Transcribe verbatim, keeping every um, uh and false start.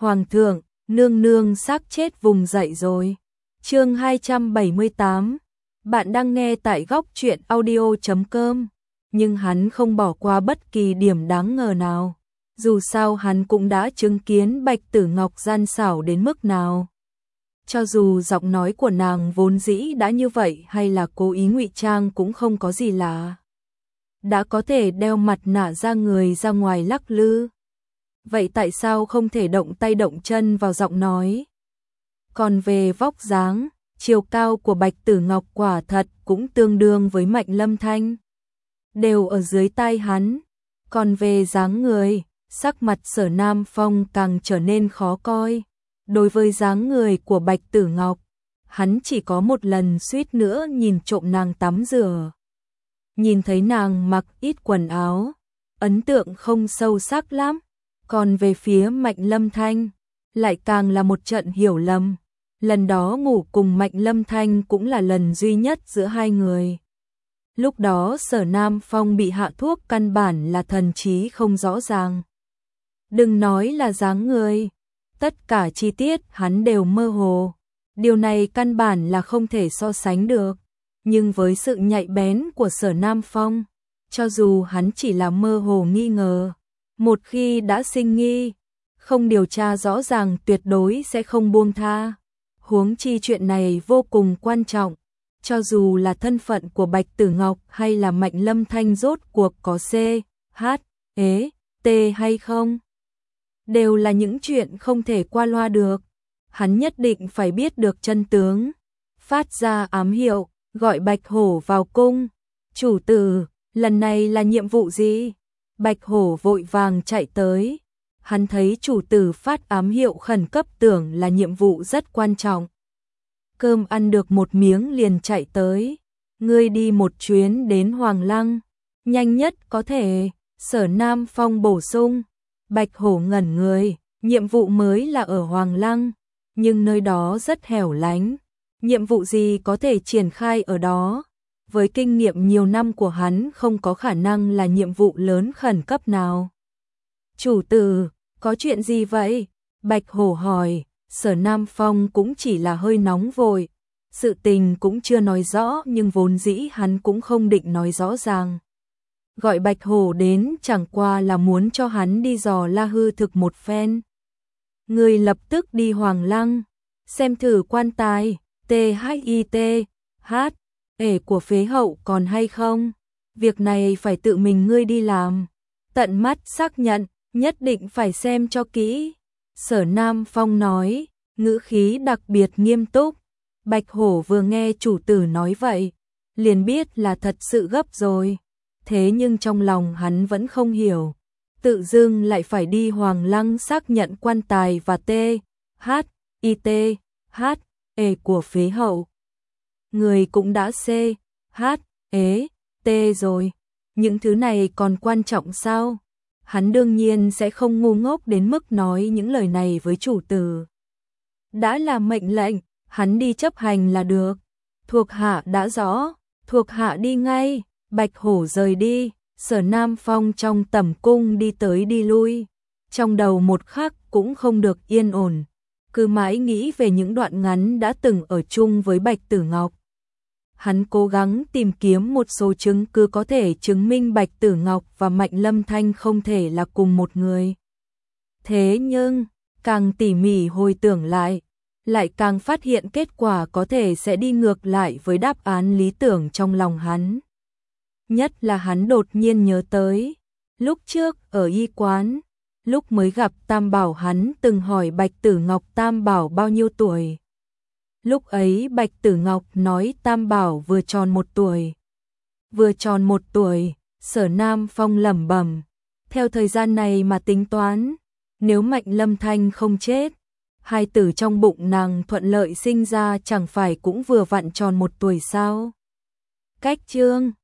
Hoàng thượng, nương nương xác chết vùng dậy rồi. Chương hai trăm bảy mươi tám. Bạn đang nghe tại góc truyện audio chấm com. Nhưng hắn không bỏ qua bất kỳ điểm đáng ngờ nào. Dù sao hắn cũng đã chứng kiến Bạch Tử Ngọc gian xảo đến mức nào. Cho dù giọng nói của nàng vốn dĩ đã như vậy hay là cố ý ngụy trang cũng không có gì lạ. Đã có thể đeo mặt nạ ra người ra ngoài lắc lư. Vậy tại sao không thể động tay động chân vào giọng nói? Còn về vóc dáng, chiều cao của Bạch Tử Ngọc quả thật cũng tương đương với Mạnh Lâm Thanh. Đều ở dưới tai hắn. Còn về dáng người, sắc mặt Sở Nam Phong càng trở nên khó coi. Đối với dáng người của Bạch Tử Ngọc, hắn chỉ có một lần suýt nữa nhìn trộm nàng tắm rửa. Nhìn thấy nàng mặc ít quần áo, ấn tượng không sâu sắc lắm. Còn về phía Mạnh Lâm Thanh, lại càng là một trận hiểu lầm. Lần đó ngủ cùng Mạnh Lâm Thanh cũng là lần duy nhất giữa hai người. Lúc đó Sở Nam Phong bị hạ thuốc căn bản là thần trí không rõ ràng. Đừng nói là dáng người, tất cả chi tiết hắn đều mơ hồ. Điều này căn bản là không thể so sánh được. Nhưng với sự nhạy bén của Sở Nam Phong, cho dù hắn chỉ là mơ hồ nghi ngờ, một khi đã sinh nghi, không điều tra rõ ràng tuyệt đối sẽ không buông tha. Huống chi chuyện này vô cùng quan trọng, cho dù là thân phận của Bạch Tử Ngọc hay là Mạnh Lâm Thanh rốt cuộc có C, H, E, T hay không, đều là những chuyện không thể qua loa được. Hắn nhất định phải biết được chân tướng. Phát ra ám hiệu, gọi Bạch Hổ vào cung. Chủ tử, lần này là nhiệm vụ gì? Bạch Hổ vội vàng chạy tới. Hắn thấy chủ tử phát ám hiệu khẩn cấp tưởng là nhiệm vụ rất quan trọng. Cơm ăn được một miếng liền chạy tới. Ngươi đi một chuyến đến Hoàng Lăng, nhanh nhất có thể. Sở Nam Phong bổ sung. Bạch Hổ ngẩn người, nhiệm vụ mới là ở Hoàng Lăng, nhưng nơi đó rất hẻo lánh. Nhiệm vụ gì có thể triển khai ở đó? Với kinh nghiệm nhiều năm của hắn không có khả năng là nhiệm vụ lớn khẩn cấp nào. Chủ tử, có chuyện gì vậy? Bạch Hổ hỏi. Sở Nam Phong cũng chỉ là hơi nóng vội. Sự tình cũng chưa nói rõ nhưng vốn dĩ hắn cũng không định nói rõ ràng. Gọi Bạch Hổ đến chẳng qua là muốn cho hắn đi dò la hư thực một phen. Người lập tức đi Hoàng Lăng, xem thử quan tài T H I T H ể của phế hậu còn hay không. Việc này phải tự mình ngươi đi làm. Tận mắt xác nhận, nhất định phải xem cho kỹ. Sở Nam Phong nói, ngữ khí đặc biệt nghiêm túc. Bạch Hổ vừa nghe chủ tử nói vậy, liền biết là thật sự gấp rồi. Thế nhưng trong lòng hắn vẫn không hiểu. Tự dưng lại phải đi Hoàng Lăng xác nhận quan tài và T, H, I T, H, E của phế hậu. Người cũng đã C, H, E, T rồi. Những thứ này còn quan trọng sao? Hắn đương nhiên sẽ không ngu ngốc đến mức nói những lời này với chủ tử. Đã là mệnh lệnh, hắn đi chấp hành là được. Thuộc hạ đã rõ, thuộc hạ đi ngay. Bạch Hổ rời đi. Sở Nam Phong trong tẩm cung đi tới đi lui, trong đầu một khắc cũng không được yên ổn, cứ mãi nghĩ về những đoạn ngắn đã từng ở chung với Bạch Tử Ngọc. Hắn cố gắng tìm kiếm một số chứng cứ có thể chứng minh Bạch Tử Ngọc và Mạnh Lâm Thanh không thể là cùng một người. Thế nhưng, càng tỉ mỉ hồi tưởng lại, lại càng phát hiện kết quả có thể sẽ đi ngược lại với đáp án lý tưởng trong lòng hắn. Nhất là hắn đột nhiên nhớ tới, lúc trước ở y quán, lúc mới gặp Tam Bảo hắn từng hỏi Bạch Tử Ngọc Tam Bảo bao nhiêu tuổi. Lúc ấy Bạch Tử Ngọc nói Tam Bảo vừa tròn một tuổi. Vừa tròn một tuổi, Sở Nam Phong lẩm bẩm, theo thời gian này mà tính toán, nếu Mạnh Lâm Thanh không chết, hai tử trong bụng nàng thuận lợi sinh ra chẳng phải cũng vừa vặn tròn một tuổi sao? Cách chương